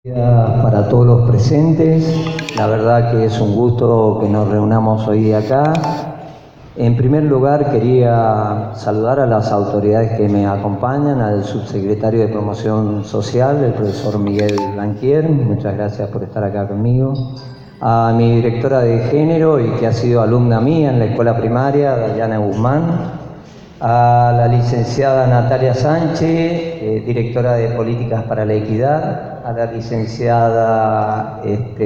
Para todos los presentes, la verdad que es un gusto que nos reunamos hoy acá. En primer lugar quería saludar a las autoridades que me acompañan, al subsecretario de Promoción Social, el profesor Miguel Blanquier, muchas gracias por estar acá conmigo. A mi directora de género y que ha sido alumna mía en la escuela primaria, Dayana Guzmán. A la licenciada Natalia Sánchez, directora de Políticas para la Equidad, a la licenciada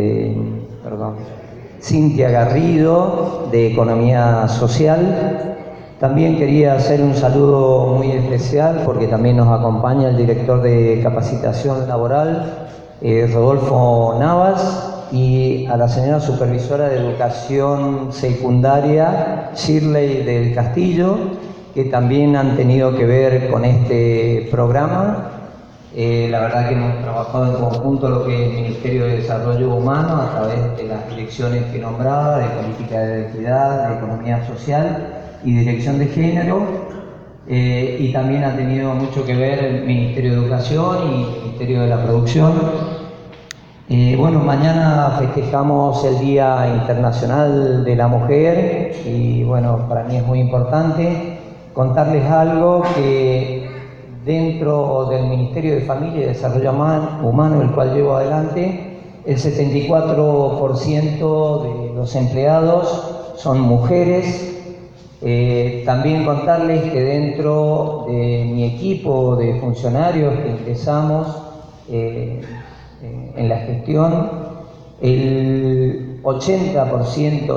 Cintia Garrido, de Economía Social. También quería hacer un saludo muy especial porque también nos acompaña el director de Capacitación Laboral, Rodolfo Navas, y a la señora supervisora de Educación Secundaria, Shirley del Castillo, que también han tenido que ver con este programa. La verdad que hemos trabajado en conjunto lo que es el Ministerio de Desarrollo Humano a través de las direcciones que nombraba, de Política de Equidad, de Economía Social y Dirección de Género. Y también ha tenido mucho que ver el Ministerio de Educación y el Ministerio de la Producción. Bueno, mañana festejamos el Día Internacional de la Mujer y bueno, para mí es muy importante contarles algo que dentro del Ministerio de Familia y Desarrollo Humano, el cual llevo adelante, el 74% de los empleados son mujeres. También contarles que dentro de mi equipo de funcionarios que ingresamos en la gestión, el 80%,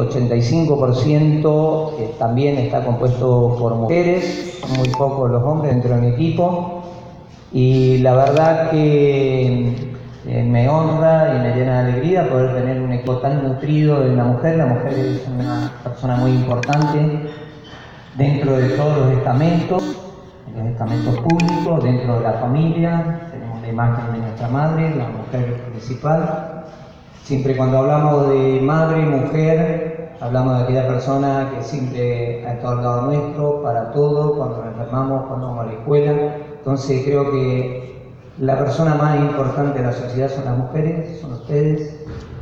85% también está compuesto por mujeres, muy pocos los hombres dentro de mi equipo, y la verdad que me honra y me llena de alegría poder tener un equipo tan nutrido de una mujer. La mujer es una persona muy importante dentro de todos los estamentos públicos, dentro de la familia. Tenemos la imagen de nuestra madre, la mujer principal. Siempre cuando hablamos de madre y mujer, hablamos de aquella persona que siempre ha estado al lado nuestro para todo, cuando nos enfermamos, cuando vamos a la escuela. Entonces creo que la persona más importante de la sociedad son las mujeres, son ustedes,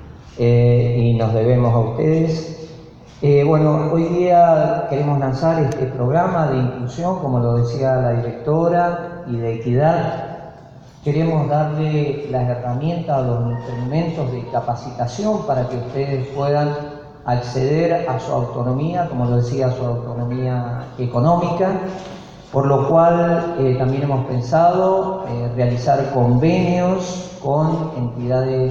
y nos debemos a ustedes. Bueno, hoy día queremos lanzar este programa de inclusión, como lo decía la directora, y de equidad. Queremos darle las herramientas, los instrumentos de capacitación para que ustedes puedan acceder a su autonomía, como lo decía, a su autonomía económica, por lo cual también hemos pensado realizar convenios con entidades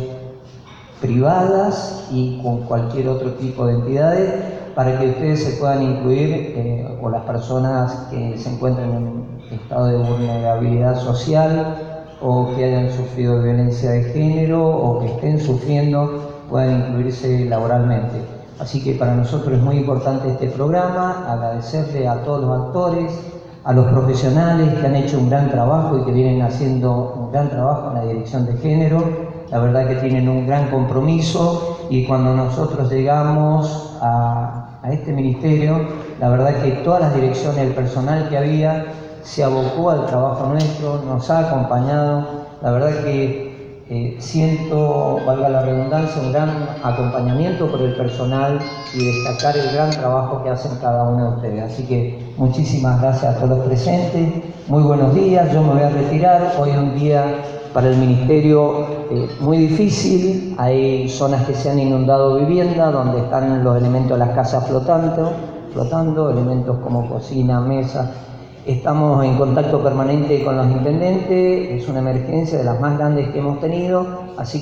privadas y con cualquier otro tipo de entidades para que ustedes se puedan incluir, o las personas que se encuentren en estado de vulnerabilidad social o que hayan sufrido violencia de género o que estén sufriendo, puedan incluirse laboralmente. Así que para nosotros es muy importante este programa, agradecerle a todos los actores, a los profesionales que han hecho un gran trabajo y que vienen haciendo un gran trabajo en la dirección de género. La verdad que tienen un gran compromiso y cuando nosotros llegamos a este ministerio, la verdad que todas las direcciones, el personal que había, se abocó al trabajo nuestro, nos ha acompañado. La verdad que siento, valga la redundancia, un gran acompañamiento por el personal y destacar el gran trabajo que hacen cada uno de ustedes. Así que muchísimas gracias a todos los presentes, muy buenos días. Yo me voy a retirar, hoy es un día para el ministerio muy difícil. Hay zonas que se han inundado vivienda, donde están los elementos de las casas flotando, elementos como cocina, mesa. Estamos en contacto permanente con los intendentes, es una emergencia de las más grandes que hemos tenido, así